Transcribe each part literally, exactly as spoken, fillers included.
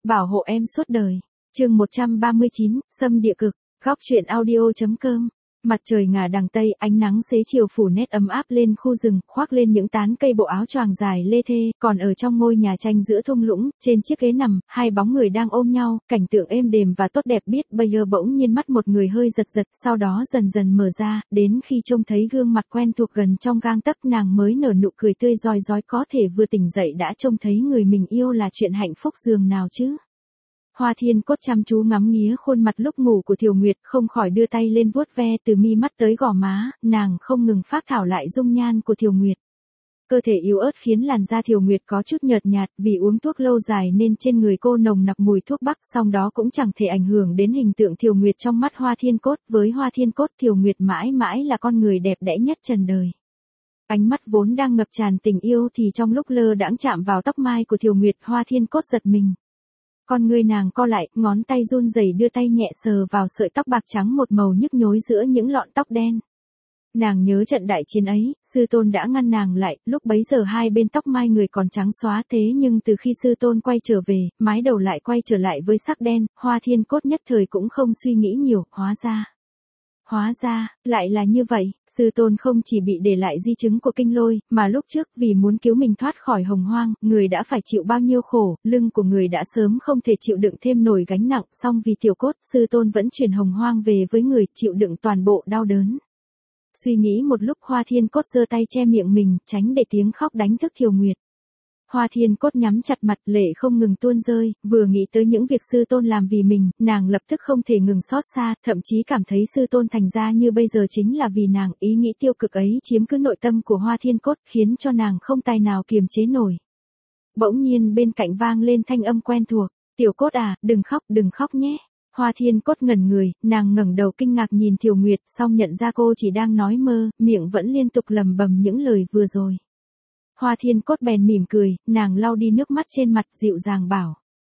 bảo hộ em suốt đời. Chương một trăm ba mươi chín, xâm địa cực, góc truyện audio.com. Mặt trời ngả đằng tây, ánh nắng xế chiều phủ nét ấm áp lên khu rừng, khoác lên những tán cây bộ áo choàng dài lê thê, còn ở trong ngôi nhà tranh giữa thung lũng, trên chiếc ghế nằm, hai bóng người đang ôm nhau, cảnh tượng êm đềm và tốt đẹp biết bây giờ bỗng nhiên mắt một người hơi giật giật, sau đó dần dần mở ra, đến khi trông thấy gương mặt quen thuộc gần trong gang tấc nàng mới nở nụ cười tươi rói rói, có thể vừa tỉnh dậy đã trông thấy người mình yêu là chuyện hạnh phúc dường nào chứ. Hoa Thiên Cốt chăm chú ngắm nghía khuôn mặt lúc ngủ của Thiều Nguyệt, không khỏi đưa tay lên vuốt ve từ mi mắt tới gò má, nàng không ngừng phác thảo lại dung nhan của Thiều Nguyệt. Cơ thể yếu ớt khiến làn da Thiều Nguyệt có chút nhợt nhạt, vì uống thuốc lâu dài nên trên người cô nồng nặc mùi thuốc bắc, song đó cũng chẳng thể ảnh hưởng đến hình tượng Thiều Nguyệt trong mắt Hoa Thiên Cốt. Với Hoa Thiên Cốt, Thiều Nguyệt mãi mãi là con người đẹp đẽ nhất trần đời. Ánh mắt vốn đang ngập tràn tình yêu thì trong lúc lơ đãng chạm vào tóc mai của Thiều Nguyệt, Hoa Thiên Cốt giật mình. Con người nàng co lại, ngón tay run rẩy đưa tay nhẹ sờ vào sợi tóc bạc trắng một màu nhức nhối giữa những lọn tóc đen. Nàng nhớ trận đại chiến ấy, sư tôn đã ngăn nàng lại, lúc bấy giờ hai bên tóc mai người còn trắng xóa, thế nhưng từ khi sư tôn quay trở về, mái đầu lại quay trở lại với sắc đen. Hoa Thiên Cốt nhất thời cũng không suy nghĩ nhiều, hóa ra. Hóa ra, lại là như vậy, sư tôn không chỉ bị để lại di chứng của kinh lôi, mà lúc trước vì muốn cứu mình thoát khỏi hồng hoang, người đã phải chịu bao nhiêu khổ, lưng của người đã sớm không thể chịu đựng thêm nổi gánh nặng, song vì Tiểu Cốt, sư tôn vẫn chuyển hồng hoang về với người, chịu đựng toàn bộ đau đớn. Suy nghĩ một lúc, Hoa Thiên Cốt giơ tay che miệng mình, tránh để tiếng khóc đánh thức Thiều Nguyệt. Hoa Thiên Cốt nhắm chặt mặt, lệ không ngừng tuôn rơi, vừa nghĩ tới những việc sư tôn làm vì mình, nàng lập tức không thể ngừng xót xa, thậm chí cảm thấy sư tôn thành ra như bây giờ chính là vì nàng. Ý nghĩ tiêu cực ấy chiếm cứ nội tâm của Hoa Thiên Cốt, khiến cho nàng không tài nào kiềm chế nổi. Bỗng nhiên bên cạnh vang lên thanh âm quen thuộc, Tiểu Cốt à, đừng khóc, đừng khóc nhé. Hoa Thiên Cốt ngẩn người, nàng ngẩng đầu kinh ngạc nhìn Thiều Nguyệt, song nhận ra cô chỉ đang nói mơ, miệng vẫn liên tục lẩm bẩm những lời vừa rồi. Hoa Thiên Cốt bèn mỉm cười, nàng lau đi nước mắt trên mặt, dịu dàng bảo.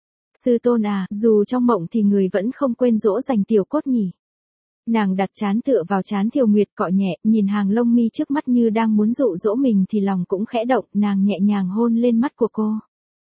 Sư tôn à, dù trong mộng thì người vẫn không quên dỗ dành Tiểu Cốt nhỉ. Nàng đặt trán tựa vào trán Thiều Nguyệt, cọ nhẹ, nhìn hàng lông mi trước mắt như đang muốn dụ dỗ mình thì lòng cũng khẽ động, nàng nhẹ nhàng hôn lên mắt của cô.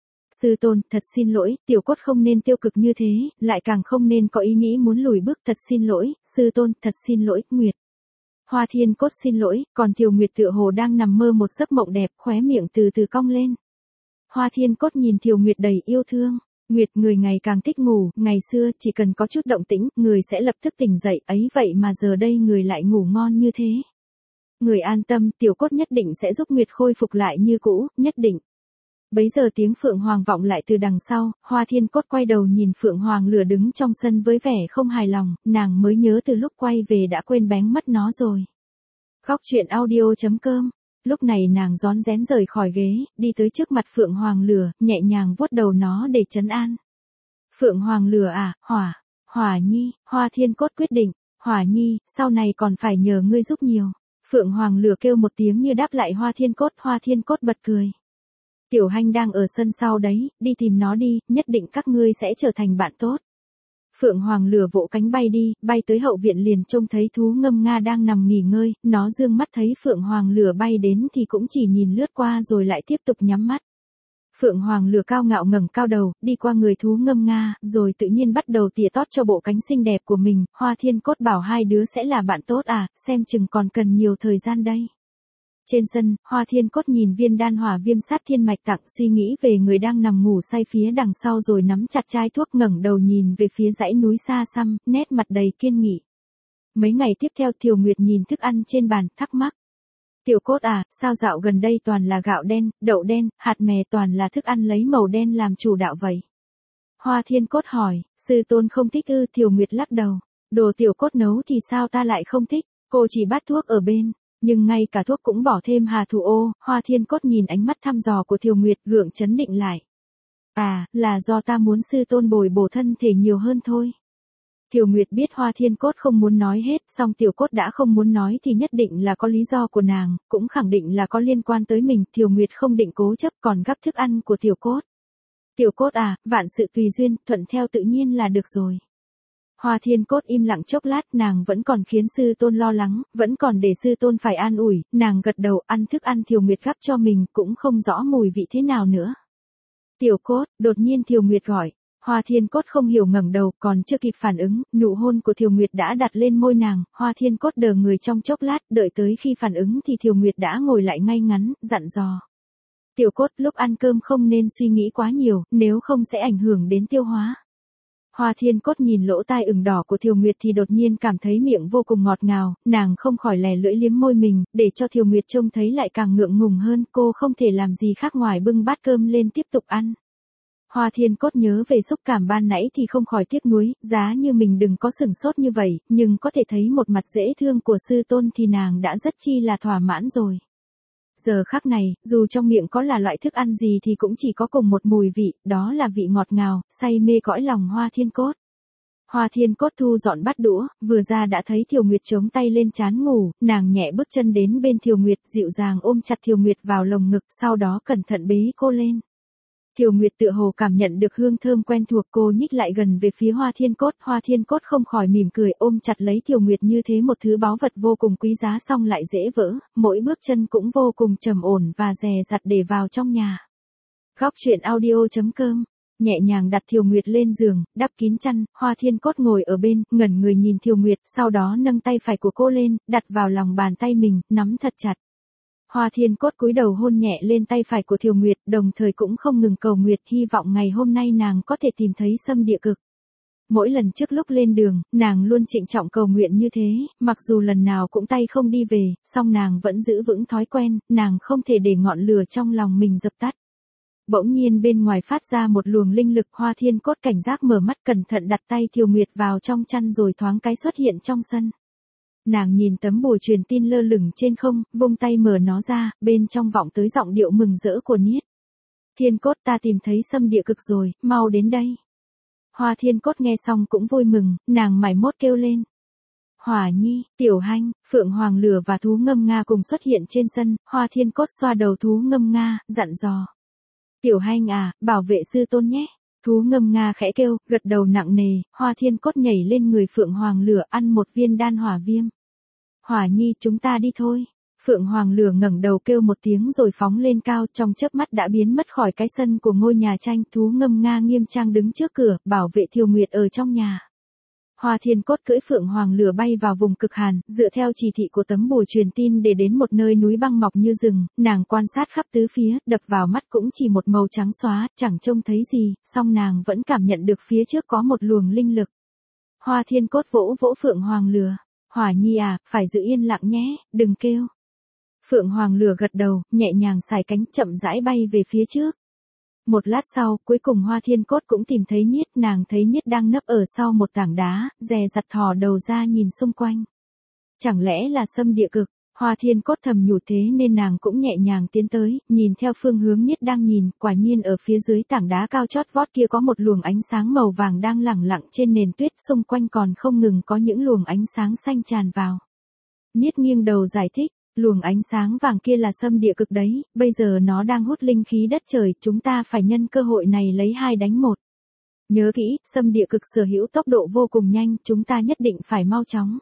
Sư tôn, thật xin lỗi, Tiểu Cốt không nên tiêu cực như thế, lại càng không nên có ý nghĩ muốn lùi bước, thật xin lỗi, sư tôn, thật xin lỗi, Nguyệt. Hoa Thiên Cốt xin lỗi, còn Thiều Nguyệt tựa hồ đang nằm mơ một giấc mộng đẹp, khóe miệng từ từ cong lên. Hoa Thiên Cốt nhìn Thiều Nguyệt đầy yêu thương. Nguyệt, người ngày càng thích ngủ, ngày xưa chỉ cần có chút động tĩnh, người sẽ lập tức tỉnh dậy, ấy vậy mà giờ đây người lại ngủ ngon như thế. Người an tâm, Tiểu Cốt nhất định sẽ giúp Nguyệt khôi phục lại như cũ, nhất định. Bấy giờ tiếng Phượng Hoàng vọng lại từ đằng sau, Hoa Thiên Cốt quay đầu nhìn Phượng Hoàng lửa đứng trong sân với vẻ không hài lòng, nàng mới nhớ từ lúc quay về đã quên bén mất nó rồi. Góc truyện audio.com. Lúc này nàng rón rén rời khỏi ghế, đi tới trước mặt Phượng Hoàng lửa, nhẹ nhàng vuốt đầu nó để trấn an. Phượng Hoàng lửa à, Hỏa, Hỏa Nhi, Hoa Thiên Cốt quyết định, Hỏa Nhi, sau này còn phải nhờ ngươi giúp nhiều. Phượng Hoàng lửa kêu một tiếng như đáp lại Hoa Thiên Cốt, Hoa Thiên Cốt bật cười. Tiểu Hanh đang ở sân sau đấy, đi tìm nó đi, nhất định các ngươi sẽ trở thành bạn tốt. Phượng Hoàng lửa vỗ cánh bay đi, bay tới hậu viện liền trông thấy thú ngâm Nga đang nằm nghỉ ngơi, nó dương mắt thấy Phượng Hoàng lửa bay đến thì cũng chỉ nhìn lướt qua rồi lại tiếp tục nhắm mắt. Phượng Hoàng lửa cao ngạo ngẩng cao đầu, đi qua người thú ngâm Nga, rồi tự nhiên bắt đầu tỉa tót cho bộ cánh xinh đẹp của mình. Hoa Thiên Cốt bảo hai đứa sẽ là bạn tốt à, xem chừng còn cần nhiều thời gian đây. Trên sân, Hoa Thiên Cốt nhìn viên đan hỏa viêm sát thiên mạch tặng, suy nghĩ về người đang nằm ngủ say phía đằng sau rồi nắm chặt chai thuốc, ngẩng đầu nhìn về phía dãy núi xa xăm, nét mặt đầy kiên nghị. Mấy ngày tiếp theo Thiều Nguyệt nhìn thức ăn trên bàn, thắc mắc. Tiểu Cốt à, sao dạo gần đây toàn là gạo đen, đậu đen, hạt mè, toàn là thức ăn lấy màu đen làm chủ đạo vậy? Hoa Thiên Cốt hỏi, sư tôn không thích ư? Thiều Nguyệt lắc đầu, đồ Tiểu Cốt nấu thì sao ta lại không thích, cô chỉ bắt thuốc ở bên. Nhưng ngay cả thuốc cũng bỏ thêm hà thủ ô. Hoa Thiên Cốt nhìn ánh mắt thăm dò của Thiều Nguyệt, gượng chấn định lại. À, là do ta muốn sư tôn bồi bổ thân thể nhiều hơn thôi. Thiều Nguyệt biết Hoa Thiên Cốt không muốn nói hết, song Tiểu Cốt đã không muốn nói thì nhất định là có lý do của nàng, cũng khẳng định là có liên quan tới mình. Thiều Nguyệt không định cố chấp, còn gắp thức ăn của Tiểu Cốt. Tiểu Cốt à, vạn sự tùy duyên, thuận theo tự nhiên là được rồi. Hoa Thiên Cốt im lặng chốc lát, nàng vẫn còn khiến sư tôn lo lắng, vẫn còn để sư tôn phải an ủi, nàng gật đầu ăn thức ăn Thiều Nguyệt gắp cho mình, cũng không rõ mùi vị thế nào nữa. Tiểu Cốt, đột nhiên Thiều Nguyệt gọi. Hoa Thiên Cốt không hiểu ngẩng đầu, còn chưa kịp phản ứng, nụ hôn của Thiều Nguyệt đã đặt lên môi nàng, Hoa Thiên Cốt đờ người trong chốc lát, đợi tới khi phản ứng thì Thiều Nguyệt đã ngồi lại ngay ngắn, dặn dò. Tiểu Cốt, lúc ăn cơm không nên suy nghĩ quá nhiều, nếu không sẽ ảnh hưởng đến tiêu hóa. Hoa Thiên Cốt nhìn lỗ tai ửng đỏ của Thiều Nguyệt thì đột nhiên cảm thấy miệng vô cùng ngọt ngào, nàng không khỏi lè lưỡi liếm môi mình, để cho Thiều Nguyệt trông thấy lại càng ngượng ngùng hơn, cô không thể làm gì khác ngoài bưng bát cơm lên tiếp tục ăn. Hoa Thiên Cốt nhớ về xúc cảm ban nãy thì không khỏi tiếc nuối, giá như mình đừng có sừng sốt như vậy, nhưng có thể thấy một mặt dễ thương của sư tôn thì nàng đã rất chi là thỏa mãn rồi. Giờ khắc này, dù trong miệng có là loại thức ăn gì thì cũng chỉ có cùng một mùi vị, đó là vị ngọt ngào, say mê cõi lòng Hoa Thiên Cốt. Hoa Thiên Cốt thu dọn bát đũa, vừa ra đã thấy Thiều Nguyệt chống tay lên trán ngủ, nàng nhẹ bước chân đến bên Thiều Nguyệt, dịu dàng ôm chặt Thiều Nguyệt vào lồng ngực, sau đó cẩn thận bế cô lên. Thiều Nguyệt tựa hồ cảm nhận được hương thơm quen thuộc, cô nhích lại gần về phía Hoa Thiên Cốt, Hoa Thiên Cốt không khỏi mỉm cười ôm chặt lấy Thiều Nguyệt như thế một thứ báu vật vô cùng quý giá song lại dễ vỡ, mỗi bước chân cũng vô cùng trầm ổn và dè dặt để vào trong nhà. Góc truyện audio chấm com nhẹ nhàng đặt Thiều Nguyệt lên giường, đắp kín chăn, Hoa Thiên Cốt ngồi ở bên, ngẩn người nhìn Thiều Nguyệt, sau đó nâng tay phải của cô lên, đặt vào lòng bàn tay mình, nắm thật chặt. Hoa Thiên Cốt cúi đầu hôn nhẹ lên tay phải của Thiều Nguyệt, đồng thời cũng không ngừng cầu nguyện, hy vọng ngày hôm nay nàng có thể tìm thấy Sâm Địa Cực. Mỗi lần trước lúc lên đường, nàng luôn trịnh trọng cầu nguyện như thế, mặc dù lần nào cũng tay không đi về, song nàng vẫn giữ vững thói quen, nàng không thể để ngọn lửa trong lòng mình dập tắt. Bỗng nhiên bên ngoài phát ra một luồng linh lực, Hoa Thiên Cốt cảnh giác mở mắt cẩn thận đặt tay Thiều Nguyệt vào trong chăn rồi thoáng cái xuất hiện trong sân. Nàng nhìn tấm bùa truyền tin lơ lửng trên không, vung tay mở nó ra, bên trong vọng tới giọng điệu mừng rỡ của Niết. Thiên Cốt, ta tìm thấy Sâm Địa Cực rồi, mau đến đây. Hoa Thiên Cốt nghe xong cũng vui mừng, nàng mải mốt kêu lên. Hỏa Nhi, Tiểu Hanh, Phượng Hoàng Lửa và thú ngâm Nga cùng xuất hiện trên sân, Hoa Thiên Cốt xoa đầu thú ngâm Nga, dặn dò. Tiểu Hanh à, bảo vệ sư tôn nhé. Thú ngâm Nga khẽ kêu, gật đầu nặng nề, Hoa Thiên Cốt nhảy lên người Phượng Hoàng Lửa ăn một viên đan hỏa viêm. Hỏa Nhi, chúng ta đi thôi. Phượng Hoàng Lửa ngẩng đầu kêu một tiếng rồi phóng lên cao, trong chớp mắt đã biến mất khỏi cái sân của ngôi nhà tranh. Thú ngâm Nga nghiêm trang đứng trước cửa, bảo vệ Thiều Nguyệt ở trong nhà. Hoa Thiên Cốt cưỡi Phượng Hoàng Lửa bay vào vùng cực hàn, dựa theo chỉ thị của tấm bùa truyền tin để đến một nơi núi băng mọc như rừng, nàng quan sát khắp tứ phía, đập vào mắt cũng chỉ một màu trắng xóa, chẳng trông thấy gì, song nàng vẫn cảm nhận được phía trước có một luồng linh lực. Hoa Thiên Cốt vỗ vỗ Phượng Hoàng Lửa. Hỏa Nhi à, phải giữ yên lặng nhé, đừng kêu. Phượng Hoàng Lửa gật đầu, nhẹ nhàng xài cánh chậm rãi bay về phía trước. Một lát sau, cuối cùng Hoa Thiên Cốt cũng tìm thấy Niết, nàng thấy Niết đang nấp ở sau một tảng đá, dè dặt thò đầu ra nhìn xung quanh. Chẳng lẽ là Sâm Địa Cực? Hoa Thiên Cốt thầm nhủ thế nên nàng cũng nhẹ nhàng tiến tới, nhìn theo phương hướng Niết đang nhìn, quả nhiên ở phía dưới tảng đá cao chót vót kia có một luồng ánh sáng màu vàng đang lẳng lặng trên nền tuyết, xung quanh còn không ngừng có những luồng ánh sáng xanh tràn vào. Niết nghiêng đầu giải thích. Luồng ánh sáng vàng kia là Sâm Địa Cực đấy, bây giờ nó đang hút linh khí đất trời, chúng ta phải nhân cơ hội này lấy hai đánh một. Nhớ kỹ, Sâm Địa Cực sở hữu tốc độ vô cùng nhanh, chúng ta nhất định phải mau chóng.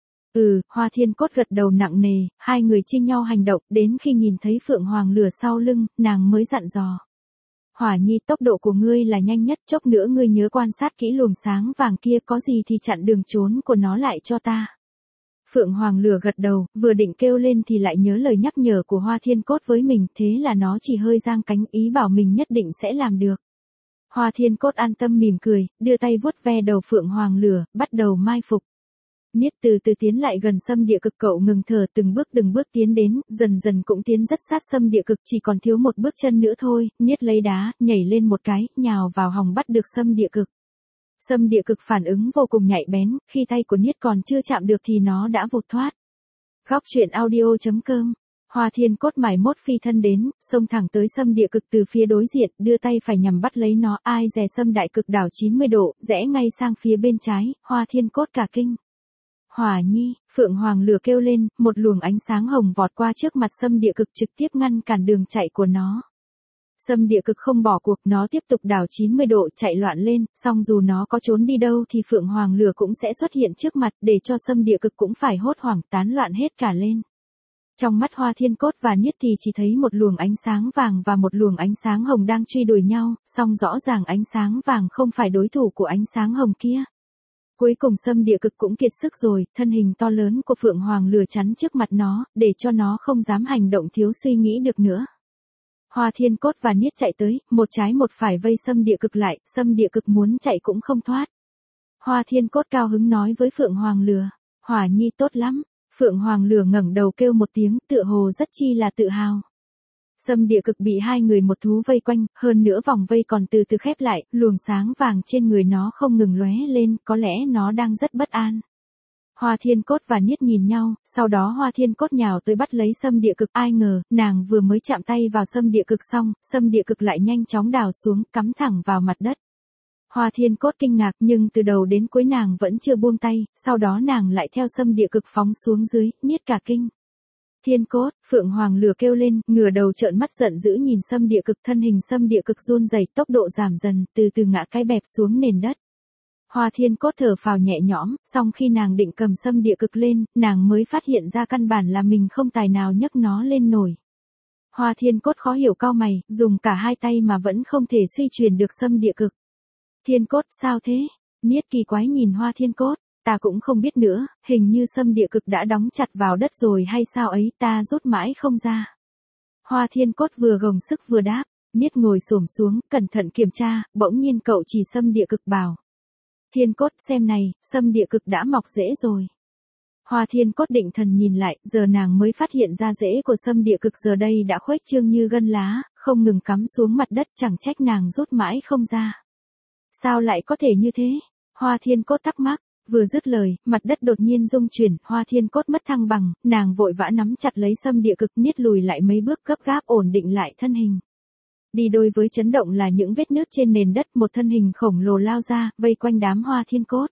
Ừ, Hoa Thiên Cốt gật đầu nặng nề, hai người chia nhau hành động, đến khi nhìn thấy Phượng Hoàng Lửa sau lưng, nàng mới dặn dò. Hỏa Nhi, tốc độ của ngươi là nhanh nhất, chốc nữa ngươi nhớ quan sát kỹ luồng sáng vàng kia, có gì thì chặn đường trốn của nó lại cho ta. Phượng Hoàng Lửa gật đầu, vừa định kêu lên thì lại nhớ lời nhắc nhở của Hoa Thiên Cốt với mình, thế là nó chỉ hơi giang cánh, ý bảo mình nhất định sẽ làm được. Hoa Thiên Cốt an tâm mỉm cười, đưa tay vuốt ve đầu Phượng Hoàng Lửa, bắt đầu mai phục. Niết từ từ tiến lại gần Sâm Địa Cực, cậu ngừng thở, từng bước từng bước tiến đến, dần dần cũng tiến rất sát Sâm Địa Cực, chỉ còn thiếu một bước chân nữa thôi. Niết lấy đá, nhảy lên một cái, nhào vào hòng bắt được Sâm Địa Cực. Sâm Địa Cực phản ứng vô cùng nhạy bén, khi tay của Niết còn chưa chạm được thì nó đã vụt thoát. Góc truyện audio chấm com Hoa Thiên Cốt mải mốt phi thân đến, xông thẳng tới Sâm Địa Cực từ phía đối diện, đưa tay phải nhằm bắt lấy nó, ai dè Sâm Đại Cực đảo chín mươi độ, rẽ ngay sang phía bên trái, Hoa Thiên Cốt cả kinh. Hỏa Nhi, Phượng Hoàng Lửa kêu lên, một luồng ánh sáng hồng vọt qua trước mặt Sâm Địa Cực trực tiếp ngăn cản đường chạy của nó. Sâm Địa Cực không bỏ cuộc, nó tiếp tục đảo chín mươi độ chạy loạn lên, song dù nó có trốn đi đâu thì Phượng Hoàng Lửa cũng sẽ xuất hiện trước mặt, để cho Sâm Địa Cực cũng phải hốt hoảng tán loạn hết cả lên. Trong mắt Hoa Thiên Cốt và Niết thì chỉ thấy một luồng ánh sáng vàng và một luồng ánh sáng hồng đang truy đuổi nhau, song rõ ràng ánh sáng vàng không phải đối thủ của ánh sáng hồng kia. Cuối cùng Sâm Địa Cực cũng kiệt sức rồi, thân hình to lớn của Phượng Hoàng lửa chắn trước mặt nó, để cho nó không dám hành động thiếu suy nghĩ được nữa. Hoa Thiên Cốt và Niết chạy tới, một trái một phải vây Sâm Địa Cực lại, Sâm Địa Cực muốn chạy cũng không thoát. Hoa Thiên Cốt cao hứng nói với Phượng Hoàng lửa, Hỏa Nhi tốt lắm. Phượng Hoàng lửa ngẩng đầu kêu một tiếng, tựa hồ rất chi là tự hào. Sâm Địa Cực bị hai người một thú vây quanh, hơn nữa vòng vây còn từ từ khép lại, luồng sáng vàng trên người nó không ngừng lóe lên, có lẽ nó đang rất bất an. Hoa Thiên Cốt và Niết nhìn nhau, sau đó Hoa Thiên Cốt nhào tới bắt lấy Sâm Địa Cực, ai ngờ, nàng vừa mới chạm tay vào Sâm Địa Cực xong, Sâm Địa Cực lại nhanh chóng đào xuống, cắm thẳng vào mặt đất. Hoa Thiên Cốt kinh ngạc nhưng từ đầu đến cuối nàng vẫn chưa buông tay, sau đó nàng lại theo Sâm Địa Cực phóng xuống dưới, Niết cả kinh. Thiên Cốt, Phượng Hoàng lửa kêu lên, ngửa đầu trợn mắt giận dữ nhìn Sâm Địa Cực, thân hình Sâm Địa Cực run rẩy, tốc độ giảm dần, từ từ ngã cái bẹp xuống nền đất. Hoa Thiên Cốt thở phào nhẹ nhõm, song khi nàng định cầm Sâm Địa Cực lên, nàng mới phát hiện ra căn bản là mình không tài nào nhấc nó lên nổi. Hoa Thiên Cốt khó hiểu cau mày, dùng cả hai tay mà vẫn không thể suy chuyển được Sâm Địa Cực. Thiên Cốt, sao thế? Niết kỳ quái nhìn Hoa Thiên Cốt, ta cũng không biết nữa, hình như Sâm Địa Cực đã đóng chặt vào đất rồi hay sao ấy, ta rút mãi không ra. Hoa Thiên Cốt vừa gồng sức vừa đáp, Niết ngồi xổm xuống, cẩn thận kiểm tra, bỗng nhiên cậu chỉ Sâm Địa Cực bảo. Thiên Cốt, xem này, Sâm Địa Cực đã mọc rễ rồi. Hoa Thiên Cốt định thần nhìn lại, giờ nàng mới phát hiện ra rễ của Sâm Địa Cực giờ đây đã khuếch trương như gân lá, không ngừng cắm xuống mặt đất, chẳng trách nàng rút mãi không ra. Sao lại có thể như thế? Hoa Thiên Cốt thắc mắc, vừa dứt lời, mặt đất đột nhiên rung chuyển, Hoa Thiên Cốt mất thăng bằng, nàng vội vã nắm chặt lấy Sâm Địa Cực, Niết lùi lại mấy bước gấp gáp ổn định lại thân hình. Đi đôi với chấn động là những vết nứt trên nền đất, một thân hình khổng lồ lao ra, vây quanh đám Hoa Thiên Cốt.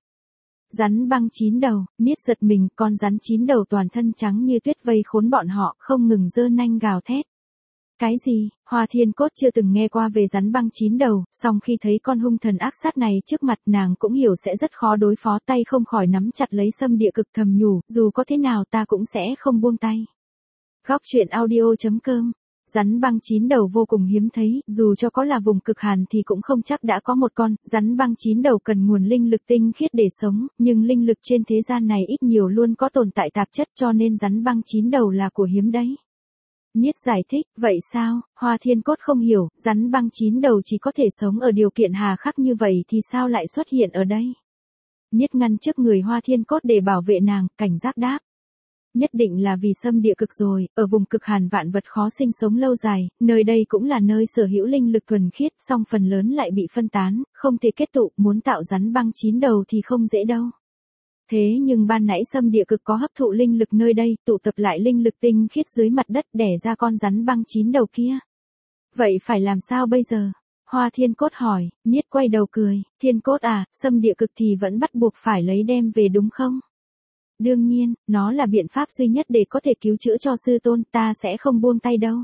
Rắn băng chín đầu, Niết giật mình, con rắn chín đầu toàn thân trắng như tuyết vây khốn bọn họ, không ngừng giơ nanh gào thét. Cái gì? Hoa Thiên Cốt chưa từng nghe qua về rắn băng chín đầu, song khi thấy con hung thần ác sát này trước mặt nàng cũng hiểu sẽ rất khó đối phó, tay không khỏi nắm chặt lấy Sâm Địa Cực, thầm nhủ, dù có thế nào ta cũng sẽ không buông tay. Góc truyện audio chấm com. Rắn băng chín đầu vô cùng hiếm thấy, dù cho có là vùng cực hàn thì cũng không chắc đã có một con, rắn băng chín đầu cần nguồn linh lực tinh khiết để sống, nhưng linh lực trên thế gian này ít nhiều luôn có tồn tại tạp chất, cho nên rắn băng chín đầu là của hiếm đấy. Niết giải thích, vậy sao? Hoa Thiên Cốt không hiểu, rắn băng chín đầu chỉ có thể sống ở điều kiện hà khắc như vậy thì sao lại xuất hiện ở đây? Niết ngăn trước người Hoa Thiên Cốt để bảo vệ nàng, cảnh giác đáp. Nhất định là vì Sâm Địa Cực rồi, ở vùng cực hàn vạn vật khó sinh sống lâu dài, nơi đây cũng là nơi sở hữu linh lực thuần khiết, song phần lớn lại bị phân tán, không thể kết tụ, muốn tạo rắn băng chín đầu thì không dễ đâu. Thế nhưng ban nãy Sâm Địa Cực có hấp thụ linh lực nơi đây, tụ tập lại linh lực tinh khiết dưới mặt đất đẻ ra con rắn băng chín đầu kia. Vậy phải làm sao bây giờ? Hoa Thiên Cốt hỏi, Niết quay đầu cười, Thiên Cốt à, Sâm Địa Cực thì vẫn bắt buộc phải lấy đem về đúng không? Đương nhiên, nó là biện pháp duy nhất để có thể cứu chữa cho sư tôn, ta sẽ không buông tay đâu.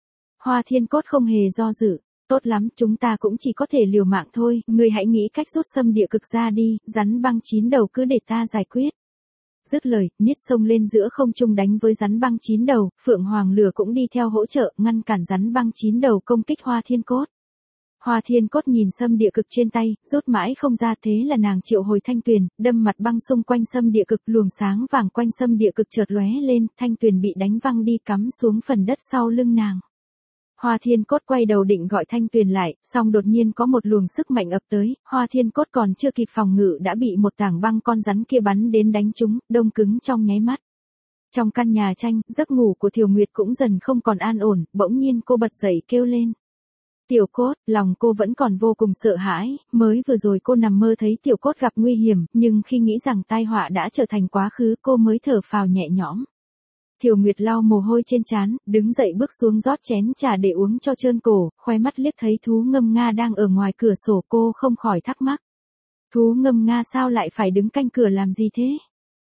Hoa Thiên Cốt không hề do dự, tốt lắm, chúng ta cũng chỉ có thể liều mạng thôi, ngươi hãy nghĩ cách rút Sâm Địa Cực ra đi, rắn băng chín đầu cứ để ta giải quyết. Dứt lời, Niết xông lên giữa không trung đánh với rắn băng chín đầu, Phượng Hoàng lửa cũng đi theo hỗ trợ, ngăn cản rắn băng chín đầu công kích Hoa Thiên Cốt. Hoa Thiên Cốt nhìn Sâm Địa Cực trên tay, rút mãi không ra, thế là nàng triệu hồi Thanh Tuyền, đâm mặt băng xung quanh Sâm Địa Cực, luồng sáng vàng quanh Sâm Địa Cực chợt lóe lên, Thanh Tuyền bị đánh văng đi cắm xuống phần đất sau lưng nàng. Hoa Thiên Cốt quay đầu định gọi Thanh Tuyền lại, song đột nhiên có một luồng sức mạnh ập tới, Hoa Thiên Cốt còn chưa kịp phòng ngự đã bị một tảng băng con rắn kia bắn đến đánh trúng, đông cứng trong nháy mắt. Trong căn nhà tranh, giấc ngủ của Thiều Nguyệt cũng dần không còn an ổn, bỗng nhiên cô bật dậy kêu lên. Tiểu Cốt, lòng cô vẫn còn vô cùng sợ hãi, mới vừa rồi cô nằm mơ thấy Tiểu Cốt gặp nguy hiểm, nhưng khi nghĩ rằng tai họa đã trở thành quá khứ cô mới thở phào nhẹ nhõm. Thiều Nguyệt lau mồ hôi trên trán, đứng dậy bước xuống rót chén trà để uống cho trơn cổ, khoe mắt liếc thấy thú ngâm Nga đang ở ngoài cửa sổ, cô không khỏi thắc mắc. Thú ngâm Nga sao lại phải đứng canh cửa làm gì thế?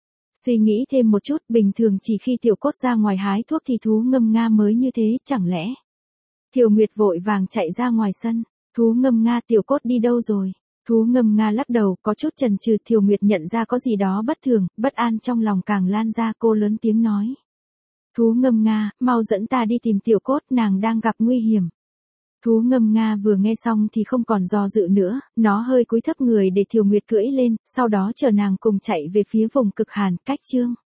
Suy nghĩ thêm một chút, bình thường chỉ khi Tiểu Cốt ra ngoài hái thuốc thì thú ngâm Nga mới như thế, chẳng lẽ? Thiều Nguyệt vội vàng chạy ra ngoài sân, thú ngâm Nga, Tiểu Cốt đi đâu rồi? Thú ngâm Nga lắc đầu, có chút chần chừ. Thiều Nguyệt nhận ra có gì đó bất thường, bất an trong lòng càng lan ra, cô lớn tiếng nói. Thú ngâm nga, mau dẫn ta đi tìm tiểu cốt, nàng đang gặp nguy hiểm. Thú ngâm nga vừa nghe xong thì không còn do dự nữa, nó hơi cúi thấp người để Thiều Nguyệt cưỡi lên, sau đó chờ nàng cùng chạy về phía vùng cực hàn, cách chương.